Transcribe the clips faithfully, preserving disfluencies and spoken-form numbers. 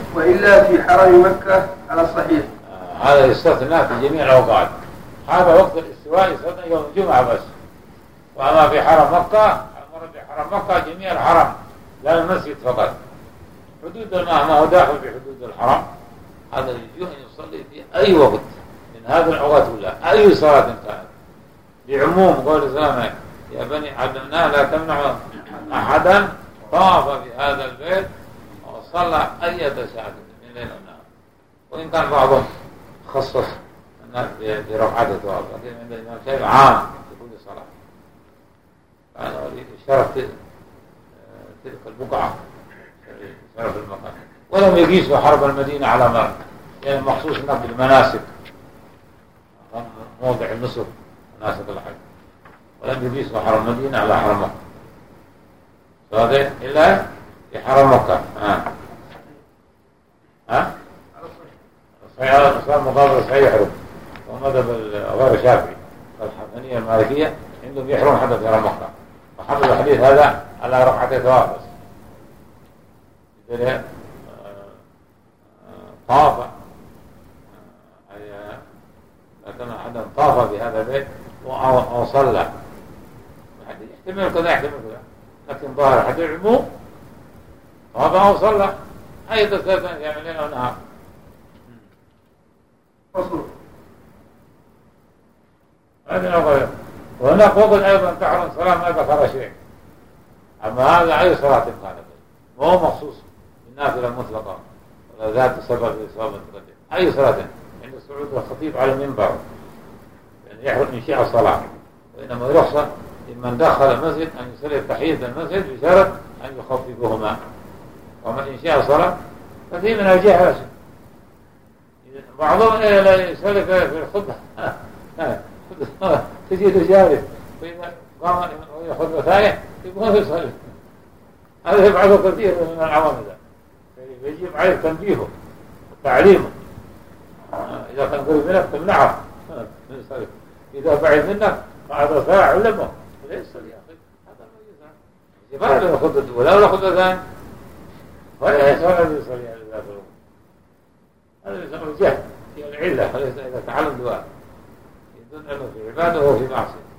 وإلا في حرم مكة على الصحيح. آه هذا يستثنى في جميع الأوقات. هذا وقت الاستواء يستثنى يوم الجمعة بس. وأما في حرم مكة المرة في حرم مكة جميع الحرم لا المسجد فقط. حدود ما هو داخل في حدود الحرم هذا يجوز أن يصلي في أي وقت من هذه الأوقات كلها أي صلاة كانت بعموم قول الإسلام يا بني علمنا لا تمنعوا أحدا طاف في هذا البيت وصلى أي ساعة من ليل ونهار. وإن كان بعضهم خصص بركعة الطواف لكن عند الإمام شيء عام في كل صلاة. أنا أريد إشارة تلك البقعة شرف المكان. ولم يقيسوا حرب المدينة على مرة يعني مخصوص نقل المناسك موضع النسك مناسك الحج ولم يقيسوا حرم المدينة على حرم مكة صادق إلا في حرم مكة. ها ها صحيح الإسلام مقابل صحيح يحرم ومذهب غير الشافعي الحنفية المالكية عندهم يحرم حتى في حرم مكة وحمل الحديث هذا على ركعتي طواف بس. طاف أي لكن أحدا طاف بهذا البيت أو صلى يحتمل كذا يحتمل كذا لكن ظاهر حد العموم طاف أو صلى أي ثلاثة يعملين أو نهار. وهناك وقت أيضا تحرم صلاة ما ذكر شيء أما هذا أي صلاة كانت وهو مخصوص بالنافلة المطلقة ولا ذات سبب لإصابة القدر أي صلاة عند الصعود الخطيب على المنبر يعني يحرم من شيء الصلاة وإنما يرخص لمن دخل المسجد أن يصلي تحية المسجد بشرط أن يخففهما وما إن شاء صلاة ففي من الجهة بعضهم لا يصلي في الخطبة تجد جالس وإذا قام خطبة ثانية يقوم يصلي. هذا يفعله كثير من العوام ذا يجب عليه تنبيهه وتعليمه. إذا كان قريب منك تمنعه إذا بعيد منك بعد ساعة علمه ليس يا أخي هذا ما يزعل يفعل الخطبة الأولى ولا خطبة ثانية ولا يسأل الذي يصلي على ذات الوقت. هذا يسمى جهل في العلة وليس إذا تعلم دعاء يدل أنه في عباده وفي معصية.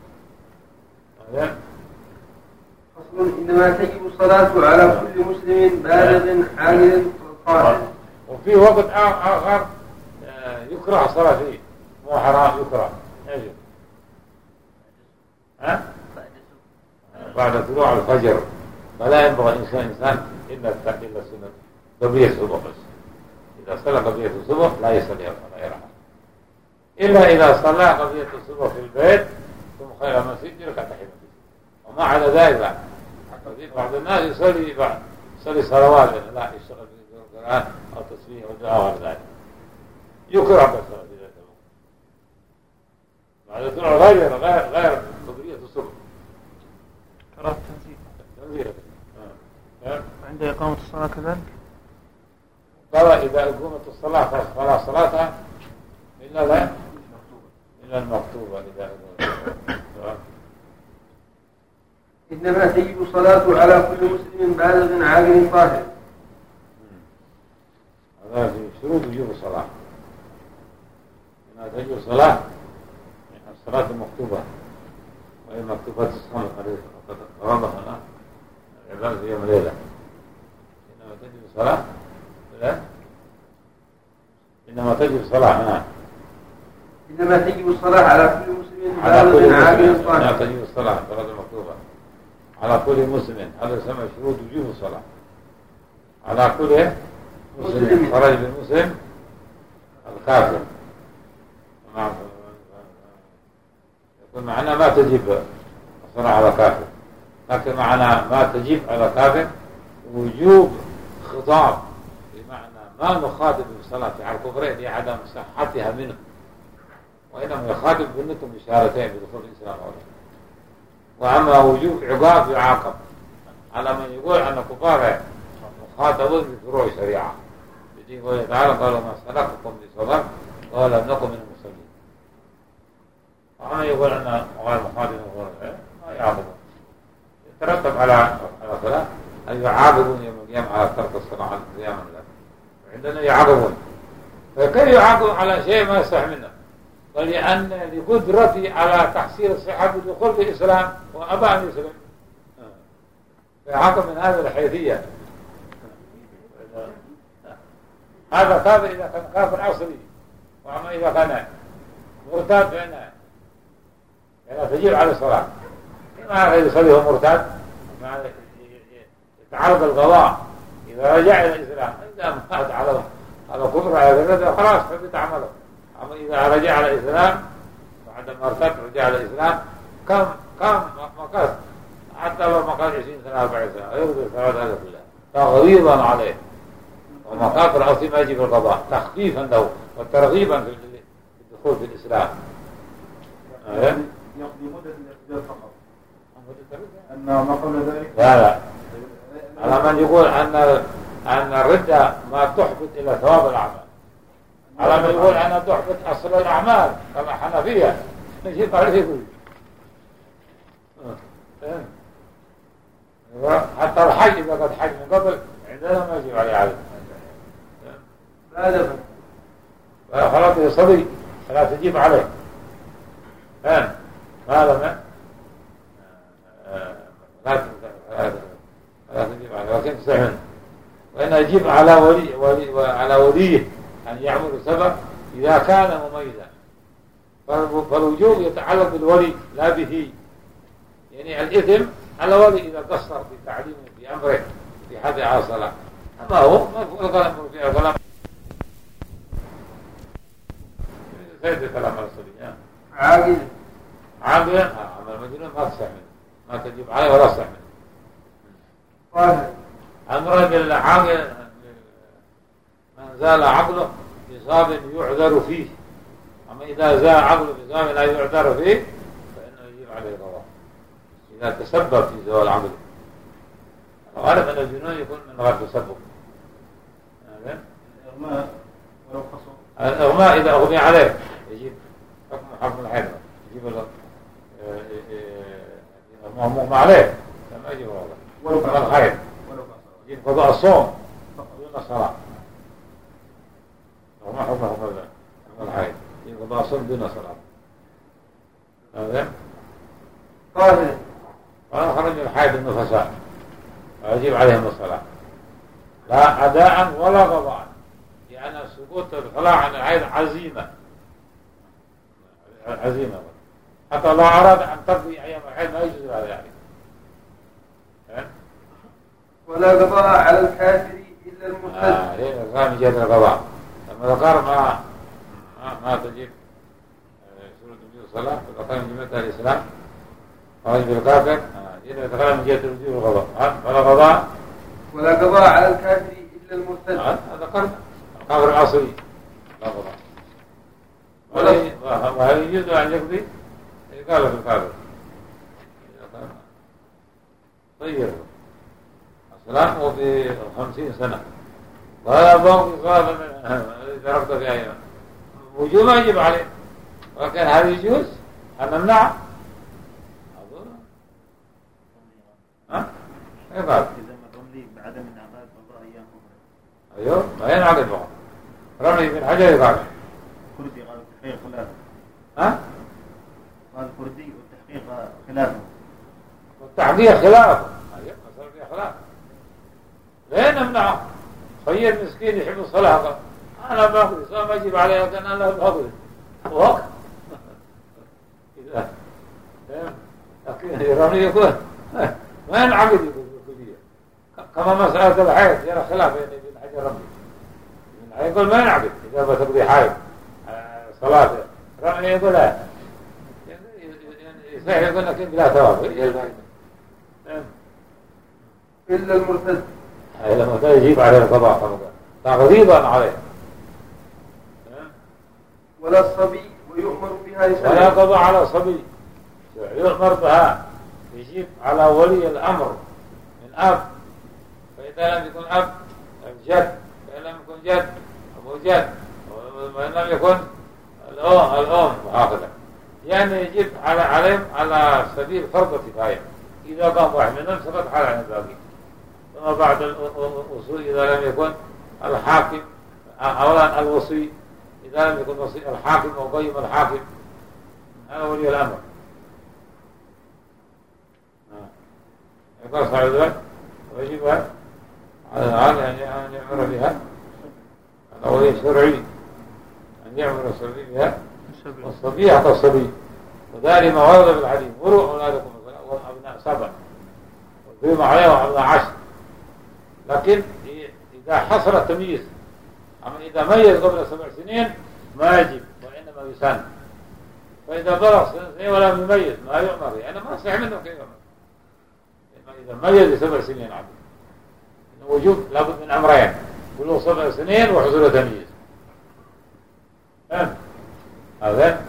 فصل إنما تجب الصلاة على كل مسلم بالغ عاقل قادر. وفي وقت آخر يكره الصلاة فيه مو حرام يكره يجب ها بعد طلوع الفجر فلا ينبغي الإنسان إنسان إلا إلا السنة قبلية الصبح بس. إذا صلى قبلية الصبح لا يصلي ولا يرحم إلا إذا صلى قبلية الصبح في البيت ثم خير المسجد يركع تحية المسجد وما على ذلك. بعض الناس يصلي بعد يصلي صلوات لا يشتغل في القرآن أو تصوير أو دعاء أو ذلك يكره بالصلاة في ذلك بعد طلوع غير غير غير قبلية الصبح كراهة التنزيل تنزيل عند إقامة الصلاة كذلك. قال إذا أقيمت الصلاة فلا صلاة إلا لا إلا المكتوبة إذا إنما تجب الصلاة على كل مسلم بالغ عاقل طاهر. هذا في شروط وجوب الصلاة. إنما تجب الصلاة الصلاة المكتوبة وهي مكتوبات الصلاة قد رمضنا العبادة في يوم الليلة. إنما تجب الصلاة لا إنما تجب الصلاة هنا إنما تجب الصلاة على كل مسلم على كل عاقل طاهر. إنما تجب الصلاة الصلاة المكتوبة على كل مسلم هذا يسمى شروط وجوب الصلاة على كل مسلم خرج بالمسلم الكافر يكون معنا ما تجب الصلاة على كافر لكن معنا ما تجب على كافر وجوب خطاب بمعنى ما نخاطب بالصلاة على الكفر لعدم صحتها منه وإنما يخاطب منكم بشارتين بدخول الإسلام أولا. وأما وجوب عقاب يعاقب على من يقول أن كفار مخاطبون بفروع الشريعة يجي قوله تعالى قالوا ما سلككم بسقر قال لم نكن من المصلين. وأما يقول أن غير مخاطب ما يعاقبون يترتب على على الصلاة أن يعاقبون يوم القيامة على ترك الصلاة على القيام عندنا يعاقبون. فكيف يعاقب على شيء ما يصح منه؟ ولأن لقدرتي على تحصيل الصحة بدخول في الإسلام وأبى أن يسلم، فيعاقب من هذه الحيثية. هذا كافر إذا كان كافر أصلي، وأما إذا كان مرتاد فإنه لا تجيب على الصلاة. ما يصلي هو مرتاد يتعرض القضاء إذا رجع إلى الإسلام. إذا مات على على كفر على الردة خلاص فبت عمله. أما إذا رجع على الإسلام بعد ما ارتد رجع على الإسلام كم كم مقاس حتى لو مقاس عشرين سنة أربعين سنة يرضي الصلاة هذا كلها تغليظا عليه، ومقاس الأصلي ما يجب القضاء تخفيفا له وترغيبا في الدخول في الإسلام. يقضي مدة الاعتدال فقط، أن ما قبل ذلك لا لا على من يقول أن أن الردة ما تحبط إلى ثواب الأعمال، على من يقول أنها تحبط أصل الأعمال كما حنفية نجيب عليه يقول حتى الحج إذا قد حج من قبل عندنا ما يجب عليه عليه لا دفن خلاص يصلي فلا تجيب عليه. فهم هذا ما لا لا تجيب عليه ولكن تستحمل. وإن يجب على ولي, ولي وعلى وليه أن يعمل سبب إذا كان مميزا، فالوجوب يتعلق بالولي لا به. يعني الإثم على ولي إذا قصر في تعليمه في أمره في حد عاصلة، أما هو ما فوق الكلام في الكلام سيد الكلام على الصبي عاقل عاقل عمل مجنون ما تستحمل ما تجيب عليه ولا تستحمل. طاهر أمر بالعاقل من زال عقله بصاب يعذر فيه، أما إذا زال عقله بصاب لا يعذر فيه فإنه يجيب عليه القضاء إذا تسبب في زوال عقله. الغالب أن الجنون يكون من غير تسبب. الإغماء ولو خصم الإغماء إذا أغمي عليه يجيب حكم حكم الحيض، يجيب المغمى عليه لما يجيب الغضب والحيض، يجيب قضاء الصوم دون الصلاة. وما حكم حكم الحيض يجيب قضاء الصوم دون الصلاة. هذا طاهر ولا خرج الحيض النفساء ويجيب عليهم الصلاة لا أداء ولا قضاء، لأن سقوط الخلاع عن الحيض عزيمة عزيمة حتى الله أراد أن تقضي أيام الحيض ما يجوز هذا يعني. ولا قضاء على الكافر إلا المرتد. آه ليه الغام جهة القضاء لما ذكر ما ما, ما تجيب سورة وجوب الصلاة فذكر من جملة الإسلام خرج بالكافر إذا ذكر من جهة وجوب القضاء ولا قضاء ولا قضاء على الكافر إلا المرتد. هذا ذكر الكافر الأصلي لا قضاء. وهل يجوز أن يقضي؟ قال في الكافر طيب السلام هو في خمسين سنة ولا باقي صلاة إذا رفض في أيام وجوب ما يجب عليه، ولكن هل يجوز أن نمنع؟ أظن ها؟ إيه قال؟ إذا ما رملي بعدم انعقاد قضاء أيام أخرى. أيوه ما ينعقد بقى رملي من حجر يقال كردي قال التحقيق خلافه. ها؟ قال الكردي والتحقيق خلافه. والتحقيق خلافه أيوه مثلا فيها خلاف ليه نمنعه؟ خير مسكين يحب الصلاة أنا باخذ صلاة ما يجيب عليها كان أنا باخذ وقت إذا لكن يراني يقول ما ينعقد يقول بالكلية كما مسألة الحيض يرى خلاف يعني بين حجر ربي يقول ما ينعقد إذا بتقضي حيض صلاة رأني يقول لا يسهل يقول لك لا ثواب إلا المرتد. لما كان يجيب عليه القضاء تغليظا عليه. ولا الصبي ويؤمر بها يسلم. ولا قضاء على صبي يؤمر بها يجيب على ولي الأمر من أب، فإذا لم يكن أب الجد، فإن لم يكن جد أبو جد، وإن لم يكن الأم الأم وهكذا. يعني يجب على عليهم على سبيل فرض كفاية إذا قام واحد منهم سقط حال عن الباقي. ثم بعد الأصول إذا لم يكن الحاكم أولا الوصي إذا لم يكن وصي الحاكم أو قيم الحاكم هذا ولي الأمر. يقول صاحب ذلك ويجب على العالي أن يأمر بها الأولي الشرعي أن يأمر الصبي بها والصبي حتى الصبي وذلك ما ورد في الحديث مروا أولادكم والأبناء سبع والبيم عليهم أبناء عشر. لكن إذا حصل التمييز أما إذا ميز قبل سبع سنين ما يجب وإنما يسن. فإذا بلغ سنين ولا يميز ما يؤمر يعني ما يصح منه كيف يؤمر. إذا ميز سبع سنين عبد وجوب لابد من أمرين بلوغ سبع سنين وحصول تمييز. فهم هذا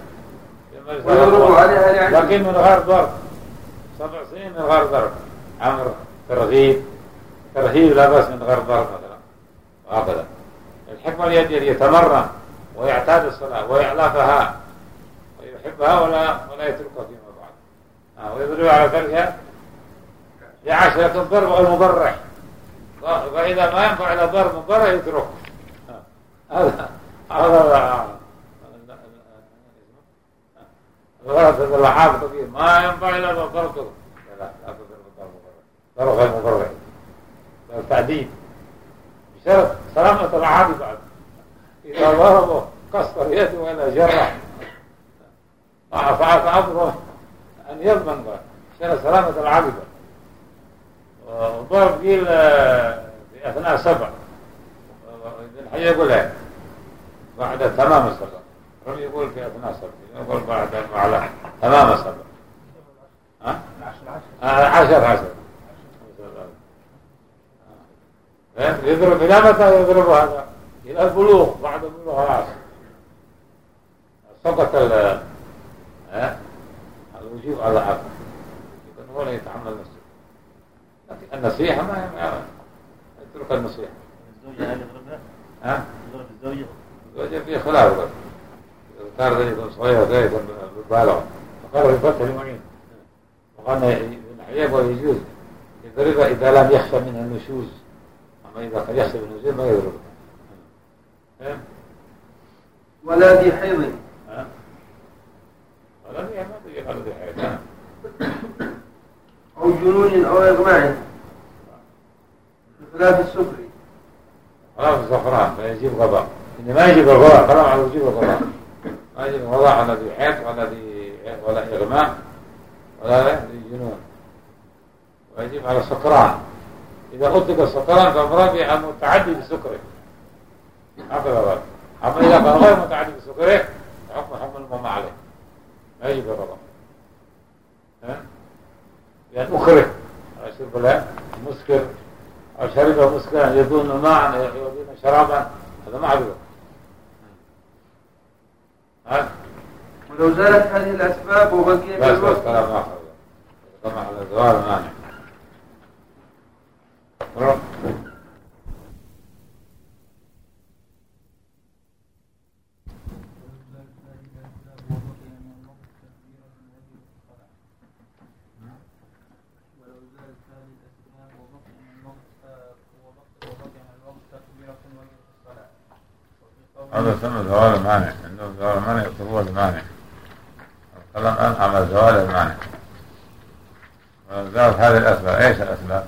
لكن من غير ضرب سبع سنين من غير ضرب أمر ترغيب ترهيب لا بأس من غير ضرب مثلا وهكذا. الحكمة اليد يتمرن ويعتاد الصلاة ويعلفها ويحبها ولا ولا يتركها فيما بعد آه ويضرب على تركها لعشرة الضرب والمبرح. فإذا ما ينفع إلى ضرب مبرح يترك. هذا هذا الغرض هذا اللحاظ كبير ما ينفع إلى ضرب لا لا لا تضرب الضرب مبرح ضرب غير مبرح التعديد بشرط سلامة العادي بعد. إذا ضربه كسر يده ولا جرح مع فعل أمره أن يضمن بشرط سلامة العادي بعد. وضرب قيل في أثناء سبع ابن حي يقول بعد تمام السبع رمي يقول في أثناء سبع يقول بعد على تمام السبع ها عشر عشر يضرب إلى متى يضرب هذا إلى البلوغ بعد البلوغ خلاص سقط ال الوجوب على العقل يكون هو لا يتحمل نفسه. لكن النصيحة ما يترك النصيحة. الزوجة هل يضربها؟ ها؟ يضرب الزوجة؟ الزوجة فيه خلاف إذا كان ذلك يكون صغير ذلك يكون بالبالغ فقال في فتح المعين وقال يحيب ويجوز يضربها إذا لم يخشى منها النشوز. أما إذا قد يخشى من النشوز ما يضربها. ولا ذي حيض ولا ذي حيض ولا ذي حيض أو جنون أو إغماء بخلاف السكري. خلاف الزفران فيجيب غضاء. إن ما يجيب الغضاء كلام على وجيب الغضاء ما يجيب الغضاء على ذي حيض ولا ذي ولا إغماء ولا ذي جنون ويجيب على سكران. إذا أطلق السكران فأمراض المتعدي بسكره هكذا غضاء. أما إذا كان غير متعدي بسكره فحكم حكم المهم عليه ما يجيب الغضاء. يعني أخره شرب له مسكر أو شرب مسكرا يظن ماء يظن شرابا هذا ما عدو. ولو زالت هذه الأسباب وبقي بس بس كلام آخر طمع على زوال مانع. هذا سمى زوال المانع عندهم زوال المانع هو المانع. الكلام الآن عمل زوال المانع. زالت هذه الأسباب. إيش الأسباب؟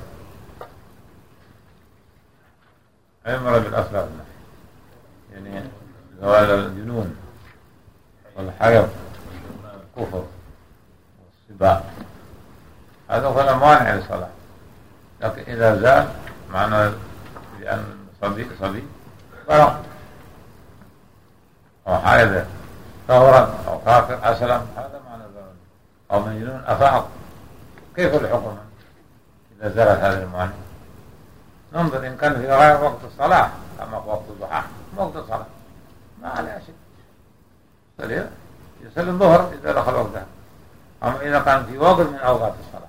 أي مرة بالأسباب يعني زوال الجنون والحيض والكفر والسباع هذا كلام مانع للصلاة. لكن إذا زال معنى لأن صبي صبي بلغ أو حائض ثورا أو كافر أسلم هذا معنى زوال. أو مجنون أفاق كيف الحكم إذا زالت هذه الموانع؟ ننظر إن كان في غير وقت الصلاة كما وقت الضحى وقت الصلاة ما عليه شيء يصلي الظهر إذا دخل وقتها. أما إذا كان في وقت من أوقات الصلاة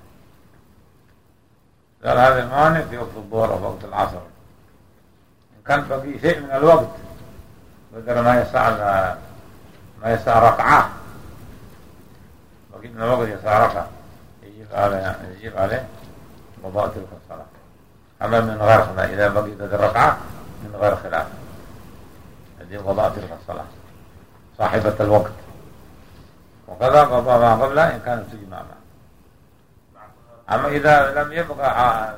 زال هذه الموانع في وقت الظهر أو وقت العصر إن كان بقي شيء من الوقت بدل ما يسع ما يسع ركعة بقي من الوقت يسع ركعة يجيب عليه يجيب عليه قضاء تلك الصلاة. أما من غير خلاف إذا بقي ذات الركعة من غير خلاف يجب قضاء تلك الصلاة صاحبة الوقت، وكذا قضاء ما قبلها إن كانت تجمع معه. أما إذا لم يبقى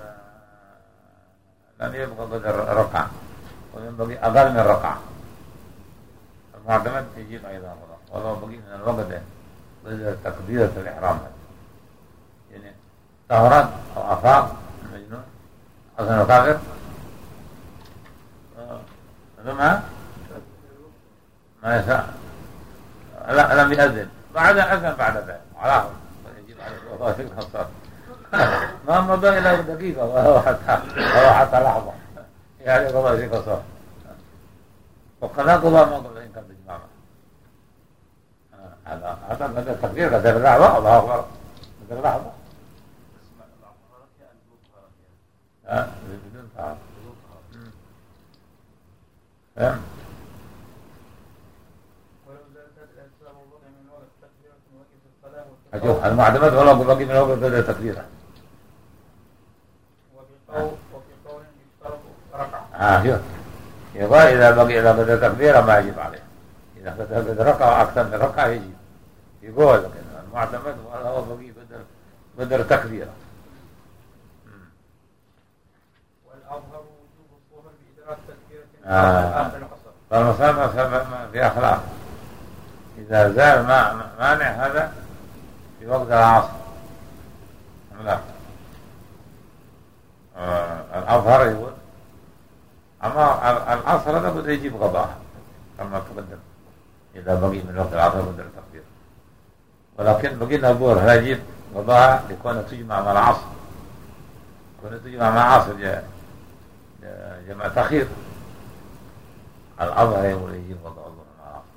لم يبقى قدر ركعة وينبغي أقل من ركعة المعتمد يجيب أيضا قضاء، ولو بقي من الوقت قدر تكبيرة الإحرام، يعني طهران أو أفاق المجنون أصلا كافر ما ما يساء لا لم يأذن بعد أذن بعد ذلك علىهم يجيب عليه قضاء تلك الصلاة ما مضى إلى دقيقة وهو حتى وهو حتى لحظة يعني قضاء تلك الصلاة، وقضاء قضاء ما قبل إن كان بجماعة. هذا هذا هذا التقدير قدر لحظة الله أكبر قدر لحظة ها بدون طهارة. فهم؟ أشوف المعتمد ولا بقي من الوقت بدأ تقديره. وفي قول يشترط ركعة. آه شوف يقول إذا بقي إذا بدأ تقديره ما يجب عليه، إذا بدأ ركعة أكثر من ركعة يجب. يقول لكن المعتمد ولا هو بقي بدأ بدأ تقديره. والأظهر وجوب الظهر بإدراك تكبيرة آه. آخر العصر. فالمسألة في أخلاق إذا زال مانع هذا في وقت العصر لا آه الأظهر يقول أما العصر هذا بده يجيب قضاء كما تقدم إذا بقي من وقت العصر بده التقدير، ولكن بقينا الظهر لا يجيب قضاء لكون تجمع مع العصر، كون تجمع مع العصر جمع تأخير الأظهر يقول يجيب قضاء الظهر مع العصر،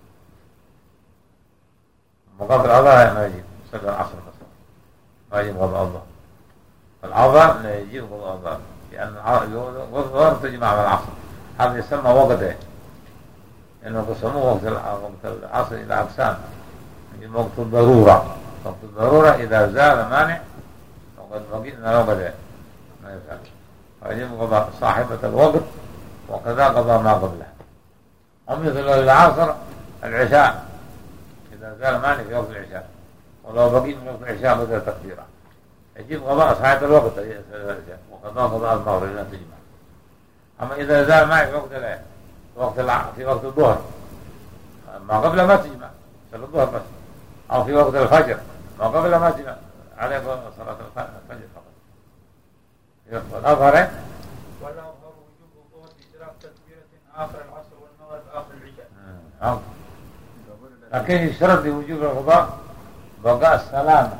مقابل الأظهر ما يجيب صلى العصر بس ما يجيب قضاء الظهر، الأظهر لا يجيب قضاء الظهر لأن الظهر تجمع مع العصر، هذا يسمى وقته لأنه قسموه وقت العصر إلى أقسام، وقت الضرورة، وقت الضرورة إذا زال مانع وقد بقينا وقته ما يفعل فيجب قضاء صاحبة الوقت وكذا قضاء ما قبله. ومثل العصر العشاء إذا زال مانع في وقت العشاء ولو بقي من وقت العشاء بدأ تقديره يجب قضاء صاحبة الوقت وقضاء قضاء المغرب لا تجمع. أما إذا زال مانع في وقت العشاء وقت في وقت الظهر ما قبل ما تجمع صلاة الظهر بس، أو في وقت الفجر ما قبل ما تجمع عليه صلاة الفجر فقط. والأظهر والأظهر وجوب الظهر بإدراك تكبيرة آخر العصر والمغرب آخر العشاء. لكن يشترط لوجوب القضاء بقاء السلامة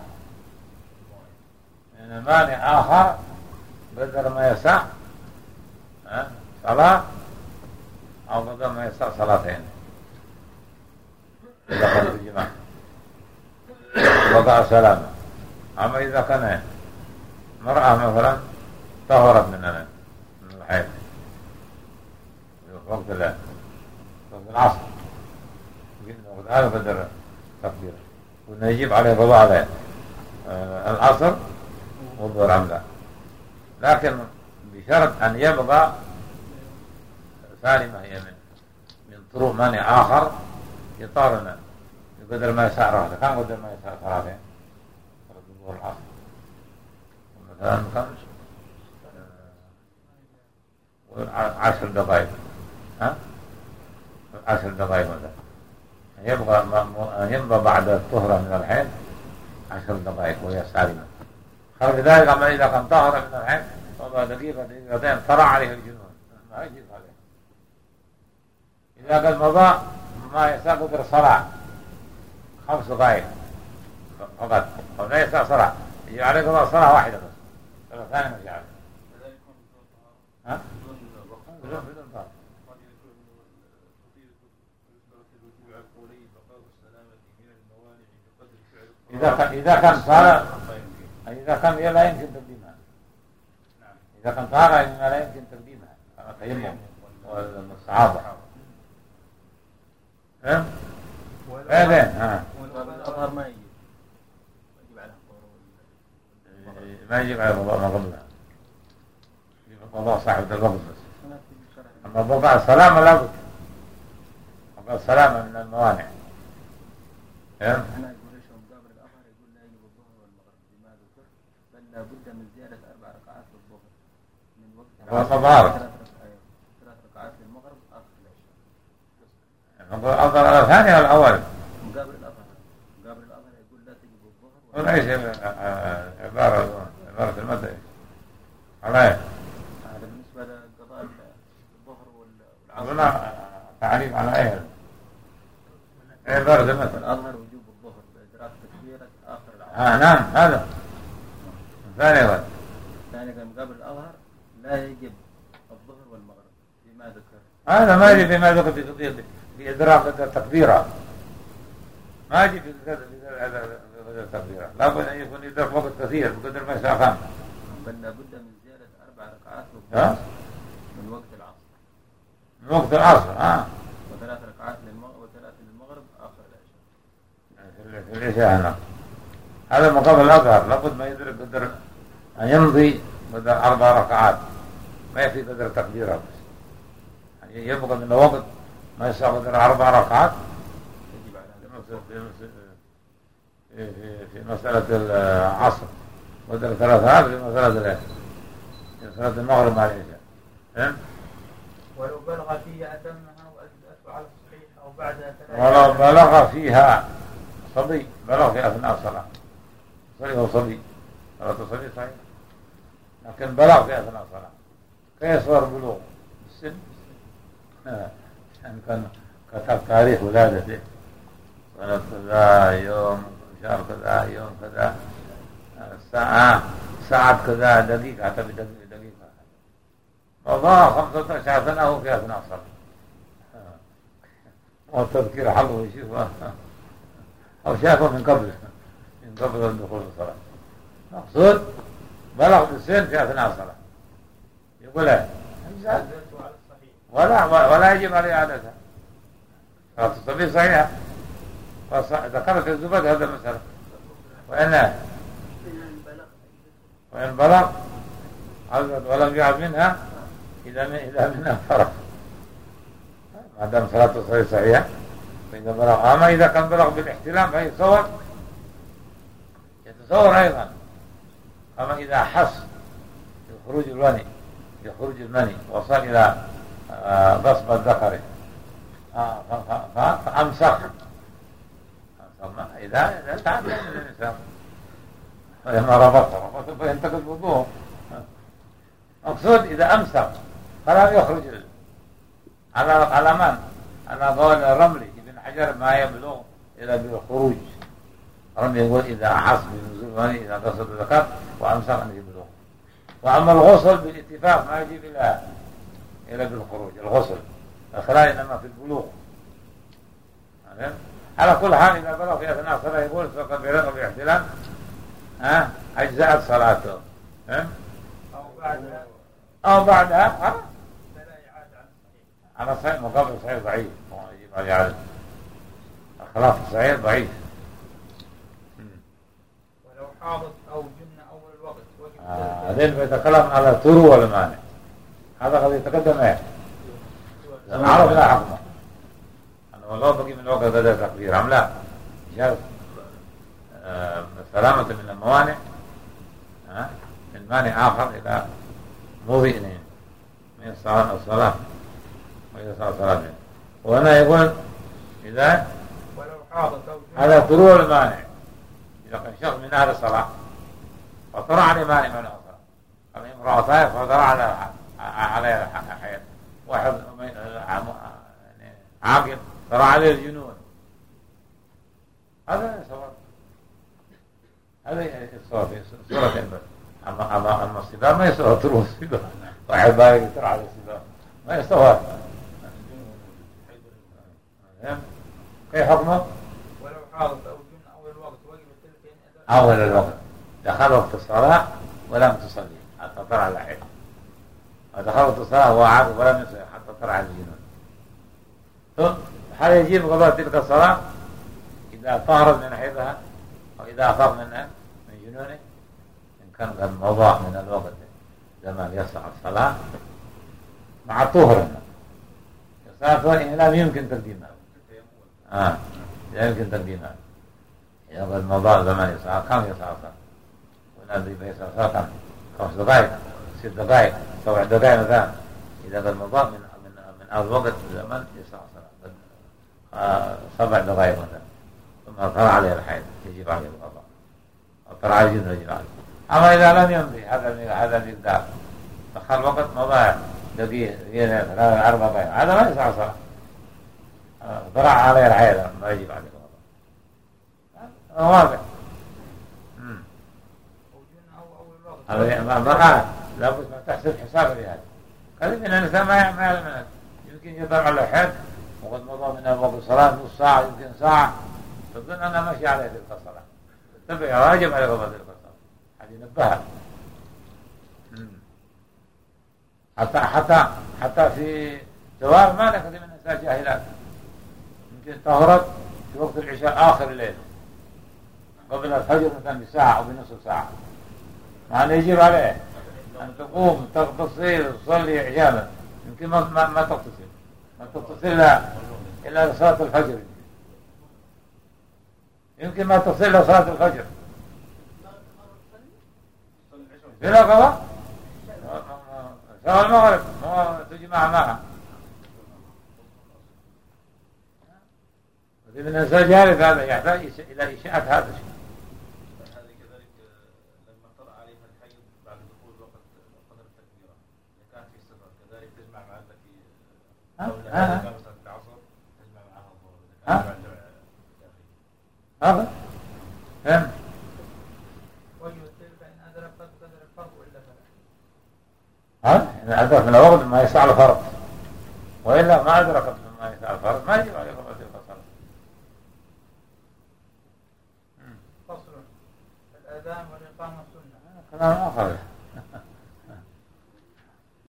من المانع آخر بدل ما يسع صلاة أو بدل ما يسع صلاتين إذا كان في الجماعة بقاء السلامة. أما إذا كان مرأة مثلا طهرت من الحيض في وقت العصر هذا بدر تقديره ونجيب عليه قضاء عليه آه العصر والظهر عمدا، لكن بشرط أن يبقى سالمة هي من من طرق مانع آخر يطارنا بقدر ما يسع رهده كان قدر ما يسع صلاتين صلاة الظهر العصر مثلا خمس آه عشر دقائق ها عشر دقائق مثلا يبقى يبقى بعد الطهرة من الحين عشر دقائق وهي سالمة. خرج ذلك أما إذا كان طهر من الحين وضع دقيقة دقيقتين طرع عليه الجنون ما يجيب عليه. إذا قد مضى ما يسع قدر صلاة خمس دقائق فقط ولا يسع صلاة يجي عليه قضاء صلاة واحدة بس صلاة ثانية ما يجي عليه. ها؟ إذا إذا كان صار إذا كان لا يمكن تقديمها، إذا كان صار لا يمكن تقديمها كما تيمم والصحابة. ها؟ هذا ها. والأظهر ما يجي ما يجب على القضاء ما قبلها، قضاء صاحب الوقت بس. أما بقاء السلامة لا بد والسلامة من الموانع. أنا أقول إيش مقابل الأظهر يقول لا يجب الظهر والمغرب بما ذكر بل لا بد من زيادة أربع ركعات للظهر من وقت العصر ثلاث ركعات للمغرب آخر العشاء. الأظهر على الثاني ولا الأول؟ مقابل الأظهر مقابل الأظهر يقول لا تجب الظهر وليس عبارة عبارة المدى عليه. هذا بالنسبة لقضاء الظهر والعصر. هنا تعريف على ايه؟ عبارة المدى. الأظهر وجوب الظهر بإدراك تكبيرة آخر العصر. آه نعم هذا. ثاني غد. ثاني قال مقابل الأظهر لا يجب الظهر والمغرب بما ذكر. هذا ما يجي بما ذكر بإدراك التكبيرة. ما يجي بقدر التكبيرة. لابد أن يكون يدرك وقت كثير بقدر ما يسافر. بل لابد من زيادة أربع ركعات للظهر من وقت العصر. من وقت العصر ها. وثلاث ركعات للمغرب وثلاث للمغرب آخر العشاء. في العشاء هنا. هذا مقابل الأظهر لابد ما يدرك قدر أن يمضي قدر أربع ركعات. ما يكفي قدر تكبيرة بس. يعني يبقى من الوقت ما يساوي قدر أربع ركعات. يجب على في في في مسألة العصر قدر ثلاثة في مسألة العشاء. في مسألة المغرب مع العشاء. فهم؟ ولو بلغ فيها أتمها وأجزأته على الصحيح أو بعدها ثلاثة. ولو بلغ فيها صبي بلغ في أثناء الصلاة. صلي هو صبي صلاة الصبي صحيح. لكن بلغ في أثناء الصلاة. كيف صار بلوغ؟ السن. يعني كان كتب تاريخ ولادته. سنة كذا يوم شهر كذا يوم كذا ساعة ساعة كذا دقيقة حتى بدقيقة دقيقة. وضع خمسة عشر سنة هو في أثناء الصلاة. والتذكير حظه يشوفه أو شافه من قبل من قبل الدخول في الصلاة. مقصود بلغ بالسن في أثناء الصلاة. يقول ايه ولا ولا يجب عليه عادتها. صلاة الصبي صحيحة. ذكرت الزبد هذا المسألة. وإن وإن بلغ عزت ولم يعد منها إذا إذا منها فرق. ما دام صلاة الصبي صحيحة. فإذا بلغ أما إذا كان بلغ بالاحتلام فيتصور يتصور أيضا. أما إذا حس بخروج الوني بخروج المني وصل إلى غصب الذكر فأمسخ إذا إذا تعلم الإنسان فلما ربط ربط فينتقل الوضوء. مقصود إذا أمسخ فلا يخرج على على من على قول الرملي ابن حجر ما يبلغ إلى بالخروج. الرملي يقول إذا أحس بنزول المني إذا قصد الذكر وأمسخ أن يبلغ. وأما الغسل بالاتفاق ما يجب إلى إلى بالخروج. الغسل الخلاء إنما في البلوغ. على كل حال إذا بلغ في أثناء الصلاة يقول فقد بلغ باحتلام ها أجزأت صلاته. ها أو بعدها أو بعدها ها فلا إعادة على الصحيح. على صحيح مقابل صحيح ضعيف. يجب عليه عادة. الخلاف الصحيح ضعيف. ولو حاضت أو جن أول الوقت وجب. هذين بيتكلم على طرو والمانع. هذا قد يتقدم ايه عرفنا حكمه أنه والله بقي من وقت هذا تقدير أم لا جاز آه سلامة من الموانع آه من مانع آخر إلى موضع من الصلاة الصلاة وإذا صلاة صلاة. وهنا يقول إذا ولو حاضت أو جن هذا طرو المانع. إذا كان شخص من أهل الصلاة وطرع عليه مانع من الصلاة الامرأة طائف فطرع على على حياة واحد عاقل ترى عليه الجنون. هذا صواب. هذا الصواب في سورة البر. أما أما أما الصبا ما يسوى تروح الصبا. واحد باقي ترى على الصبا ما يسوى. كيف حكمه؟ ولو حاضت أو جن أول الوقت وجب التلك أول الوقت دخل وقت الصلاة ولم تصلي حتى ترى على الحياة. ودخل وقت الصلاة وهو عاقل ولم يصلي حتى ترى على الجنون. هل يجيب قضاء تلك الصلاة إذا طهرت من حيضها أو إذا أفاق من من جنونه إن كان قد مضى من الوقت زمان يصح الصلاة مع طهر. الصلاة الإهلام يمكن تقديمها آه لا يمكن تقديمها. إذا قد مضى زمان ساعة كم يسعى صار ونادي بيسعى صار كم خمس دقائق ست دقائق سبع دقائق مثلا. إذا قد مضى من من من أول وقت زمان يسعى صار آه سبع دقائق مثلا ثم طلع عليه الحيض يجب عليه القضاء أو طلع عليه الجنة يجب عليه. أما إذا لم يمضي هذا هذا المقدار دخل وقت مضى دقيقة ثلاثة أربع دقائق هذا ما يسعى صار طلع عليه الحيض ما يجب عليه واضح. هذا ما ما لابد ما تحسب حساب لهذا. كذلك إن الإنسان ما يعلم منه يمكن يضع على حد وقد مضى من وقت الصلاة نص ساعة يمكن ساعة تظن أنا ماشي على تلك الصلاة تبع واجب على قضاء تلك الصلاة هذه نبهها. حتى حتى حتى في جوار ما كثير من الناس جاهلات يمكن طهرت في وقت العشاء آخر الليل قبل الفجر مثلا بساعة أو بنصف ساعة ما يجب عليه أن تقوم تغتسل تصلي عجالا يمكن ما ما, ما تغتسل ما تغتسل إلا إلا لصلاة الفجر يمكن ما تغتسل إلا صلاة الفجر بلا قضاء سواء المغرب ما تجمع معها. وفي من الإنسان جالس هذا يحتاج إلى إشاعة هذا الشيء. هذا هذا فهم ها إذا أدرك من الوقت ما يسعى الفرض وإلا ما أدرك ما يسعى الفرض ما يجب عليه قضاء الفصل. فصل الأذان والإقامة سنة كلام آخر.